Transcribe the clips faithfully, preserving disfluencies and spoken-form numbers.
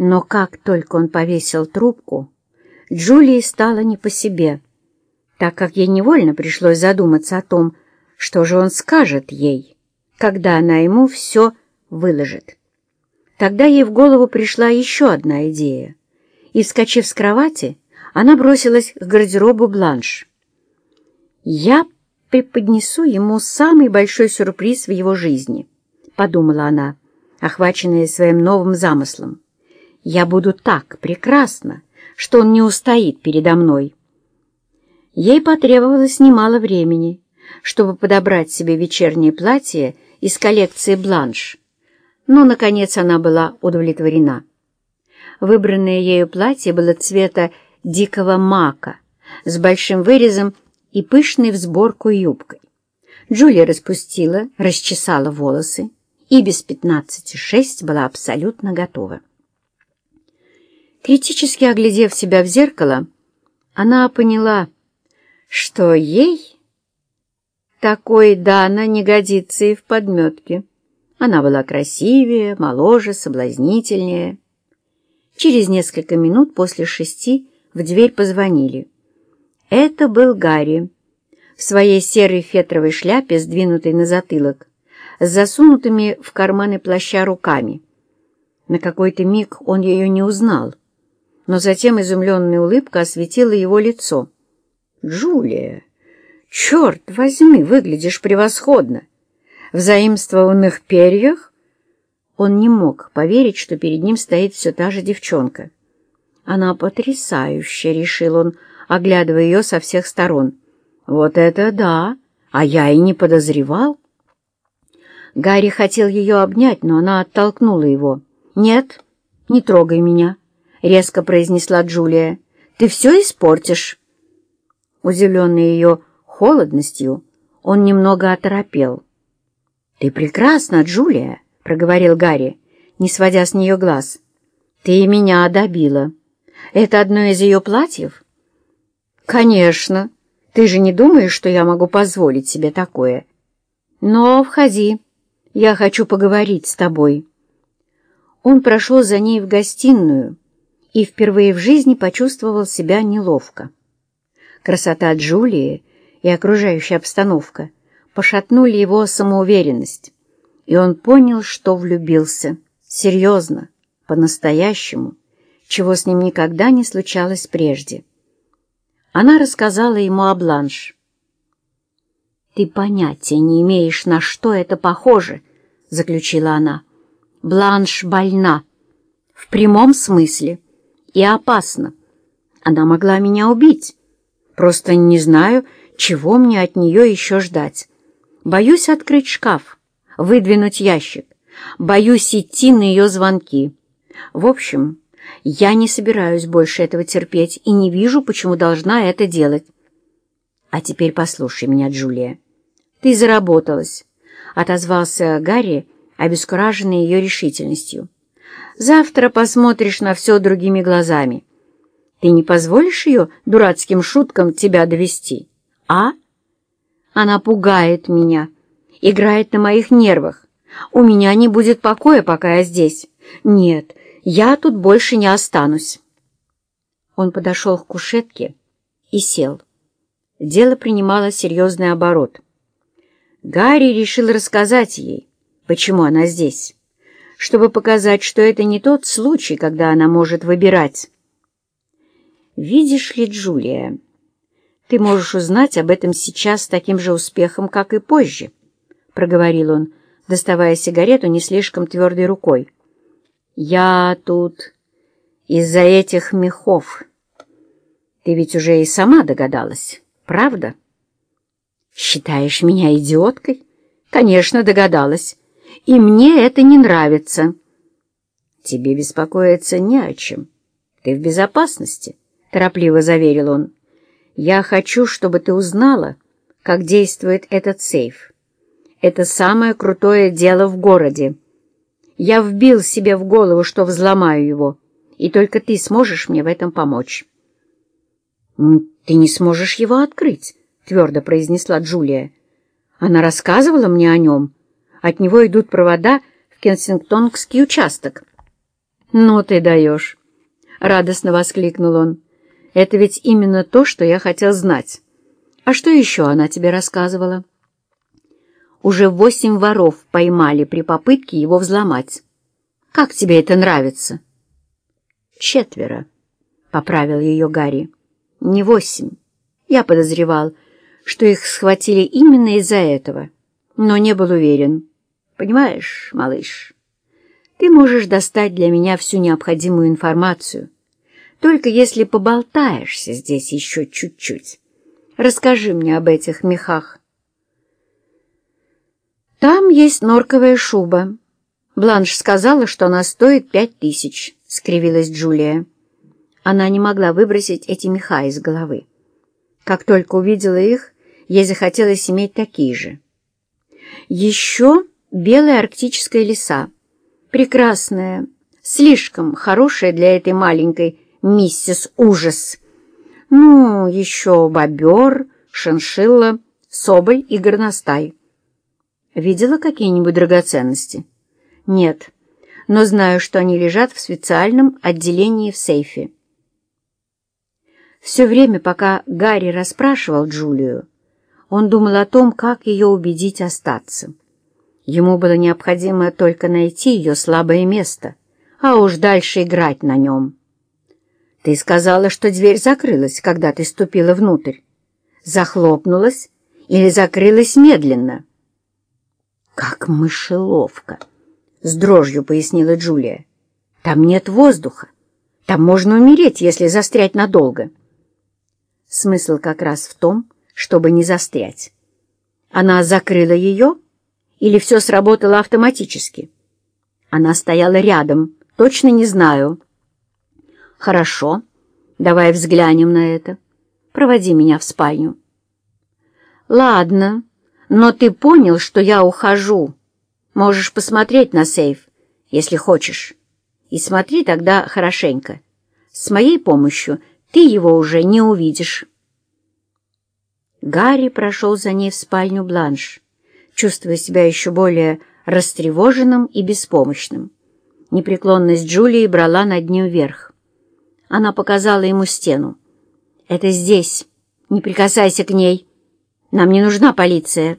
Но как только он повесил трубку, Джулии стало не по себе, так как ей невольно пришлось задуматься о том, что же он скажет ей, когда она ему все выложит. Тогда ей в голову пришла еще одна идея, и, вскочив с кровати, она бросилась к гардеробу Бланш. «Я преподнесу ему самый большой сюрприз в его жизни», — подумала она, охваченная своим новым замыслом. «Я буду так прекрасна, что он не устоит передо мной». Ей потребовалось немало времени, чтобы подобрать себе вечернее платье из коллекции Бланш, но, наконец, она была удовлетворена. Выбранное ею платье было цвета дикого мака с большим вырезом и пышной в сборку юбкой. Джулия распустила, расчесала волосы и без пятнадцати шесть была абсолютно готова. Критически оглядев себя в зеркало, она поняла, что ей такой Дана не годится и в подметке. Она была красивее, моложе, соблазнительнее. Через несколько минут после шести в дверь позвонили. Это был Гарри в своей серой фетровой шляпе, сдвинутой на затылок, с засунутыми в карманы плаща руками. На какой-то миг он ее не узнал, но затем изумленная улыбка осветила его лицо. «Джулия, черт возьми, выглядишь превосходно! В заимствованных перьях?» Он не мог поверить, что перед ним стоит все та же девчонка. «Она потрясающая», — решил он, оглядывая ее со всех сторон. «Вот это да! А я и не подозревал!» Гарри хотел ее обнять, но она оттолкнула его. «Нет, не трогай меня», — резко произнесла Джулия. «Ты все испортишь». Удивленный ее холодностью, он немного оторопел. «Ты прекрасна, Джулия», — проговорил Гарри, не сводя с нее глаз. «Ты меня добила. Это одно из ее платьев?» «Конечно. Ты же не думаешь, что я могу позволить себе такое? Но входи. Я хочу поговорить с тобой». Он прошел за ней в гостиную и впервые в жизни почувствовал себя неловко. Красота Джулии и окружающая обстановка пошатнули его самоуверенность, и он понял, что влюбился. Серьезно, по-настоящему, чего с ним никогда не случалось прежде. Она рассказала ему о Бланш. «Ты понятия не имеешь, на что это похоже», — заключила она. «Бланш больна, в прямом смысле, и опасна. Она могла меня убить. Просто не знаю, чего мне от нее еще ждать. Боюсь открыть шкаф, выдвинуть ящик, боюсь идти на ее звонки. В общем, я не собираюсь больше этого терпеть и не вижу, почему должна это делать. А теперь послушай меня, Джулия. Ты заработалась», — отозвался Гарри, обескураженный ее решительностью. «Завтра посмотришь на все другими глазами. Ты не позволишь ее дурацким шуткам тебя довести, а? Она пугает меня, играет на моих нервах. У меня не будет покоя, пока я здесь. Нет, я тут больше не останусь». Он подошел к кушетке и сел. Дело принимало серьезный оборот. Гарри решил рассказать ей, почему она здесь, чтобы показать, что это не тот случай, когда она может выбирать. «Видишь ли, Джулия, ты можешь узнать об этом сейчас с таким же успехом, как и позже», — проговорил он, доставая сигарету не слишком твердой рукой. «Я тут из-за этих мехов. Ты ведь уже и сама догадалась, правда?» «Считаешь меня идиоткой?» «Конечно, догадалась. И мне это не нравится». «Тебе беспокоиться не о чем. Ты в безопасности», — торопливо заверил он. «Я хочу, чтобы ты узнала, как действует этот сейф. Это самое крутое дело в городе. Я вбил себе в голову, что взломаю его, и только ты сможешь мне в этом помочь». «Ты не сможешь его открыть», — твердо произнесла Джулия. «Она рассказывала мне о нем. От него идут провода в Кенсингтонский участок». «Ну ты даешь!» — радостно воскликнул он. «Это ведь именно то, что я хотел знать. А что еще она тебе рассказывала?» «Уже восемь воров поймали при попытке его взломать. Как тебе это нравится?» «Четверо», — поправил ее Гарри. «Не восемь. Я подозревал, что их схватили именно из-за этого, но не был уверен. Понимаешь, малыш, ты можешь достать для меня всю необходимую информацию, только если поболтаешься здесь еще чуть-чуть. Расскажи мне об этих мехах». «Там есть норковая шуба. Бланш сказала, что она стоит пять тысяч», — скривилась Джулия. Она не могла выбросить эти меха из головы. Как только увидела их, ей захотелось иметь такие же. Еще белая арктическая лиса. Прекрасная, слишком хорошая для этой маленькой миссис Ужас. Ну, еще бобер, шиншилла, соболь и горностай. Видела какие-нибудь драгоценности? Нет, но знаю, что они лежат в специальном отделении в сейфе. Все время, пока Гарри расспрашивал Джулию, он думал о том, как ее убедить остаться. Ему было необходимо только найти ее слабое место, а уж дальше играть на нем. «Ты сказала, что дверь закрылась, когда ты ступила внутрь. Захлопнулась или закрылась медленно?» «Как мышеловка!» — с дрожью пояснила Джулия. «Там нет воздуха. Там можно умереть, если застрять надолго». Смысл как раз в том, чтобы не застрять. Она закрыла ее, или все сработало автоматически? Она стояла рядом, точно не знаю. «Хорошо, давай взглянем на это. Проводи меня в спальню». «Ладно, но ты понял, что я ухожу. Можешь посмотреть на сейф, если хочешь. И смотри тогда хорошенько. С моей помощью ты его уже не увидишь». Гарри прошел за ней в спальню Бланш, чувствуя себя еще более растревоженным и беспомощным. Непреклонность Джулии брала над ним верх. Она показала ему стену. «Это здесь. Не прикасайся к ней. Нам не нужна полиция».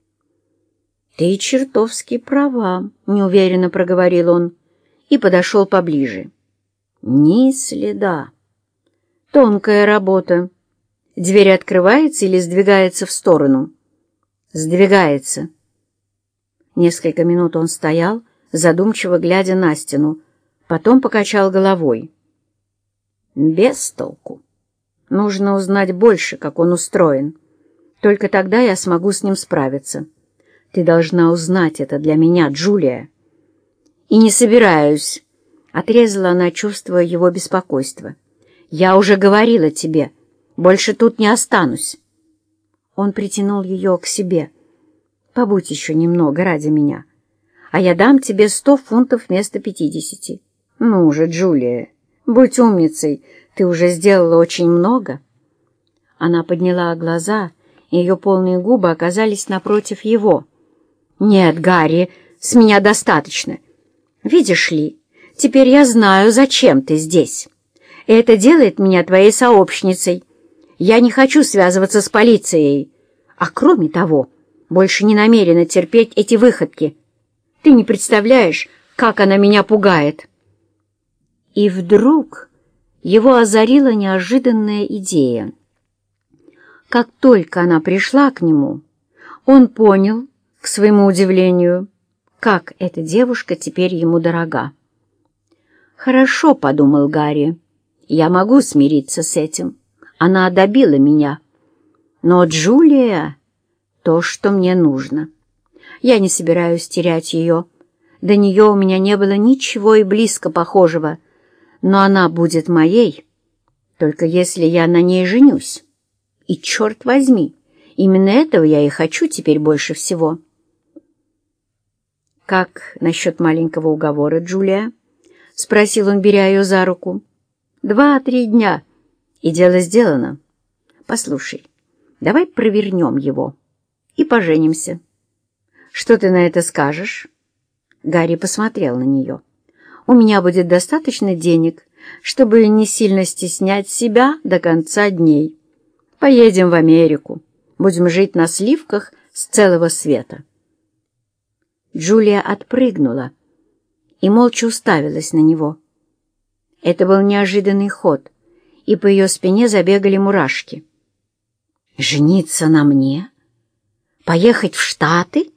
«Ты чертовски права», — неуверенно проговорил он и подошел поближе. «Ни следа. Тонкая работа. Дверь открывается или сдвигается в сторону?» «Сдвигается». Несколько минут он стоял, задумчиво глядя на стену, потом покачал головой. «Без толку. Нужно узнать больше, как он устроен. Только тогда я смогу с ним справиться. Ты должна узнать это для меня, Джулия». «И не собираюсь», — отрезала она, чувствуя его беспокойство. «Я уже говорила тебе, больше тут не останусь». Он притянул ее к себе. «Побудь еще немного ради меня, а я дам тебе сто фунтов вместо пятидесяти. Ну же, Джулия, будь умницей, ты уже сделала очень много». Она подняла глаза, и ее полные губы оказались напротив его. «Нет, Гарри, с меня достаточно. Видишь ли, теперь я знаю, зачем ты здесь. Это делает меня твоей сообщницей. Я не хочу связываться с полицией. А кроме того, больше не намерена терпеть эти выходки. Ты не представляешь, как она меня пугает». И вдруг его озарила неожиданная идея. Как только она пришла к нему, он понял, к своему удивлению, как эта девушка теперь ему дорога. «Хорошо», — подумал Гарри, — «я могу смириться с этим. Она добила меня. Но Джулия — то, что мне нужно. Я не собираюсь терять ее. До нее у меня не было ничего и близко похожего, но она будет моей, только если я на ней женюсь. И, черт возьми, именно этого я и хочу теперь больше всего». «Как насчет маленького уговора, Джулия?» — спросил он, беря ее за руку. «Два-три дня, и дело сделано. Послушай, давай провернем его и поженимся. Что ты на это скажешь?» Гарри посмотрел на нее. у меня будет достаточно денег, чтобы не сильно стеснять себя до конца дней. Поедем в Америку, будем жить на сливках с целого света». Джулия отпрыгнула и молча уставилась на него. Это был неожиданный ход, и по ее спине забегали мурашки. «Жениться на мне? Поехать в Штаты?»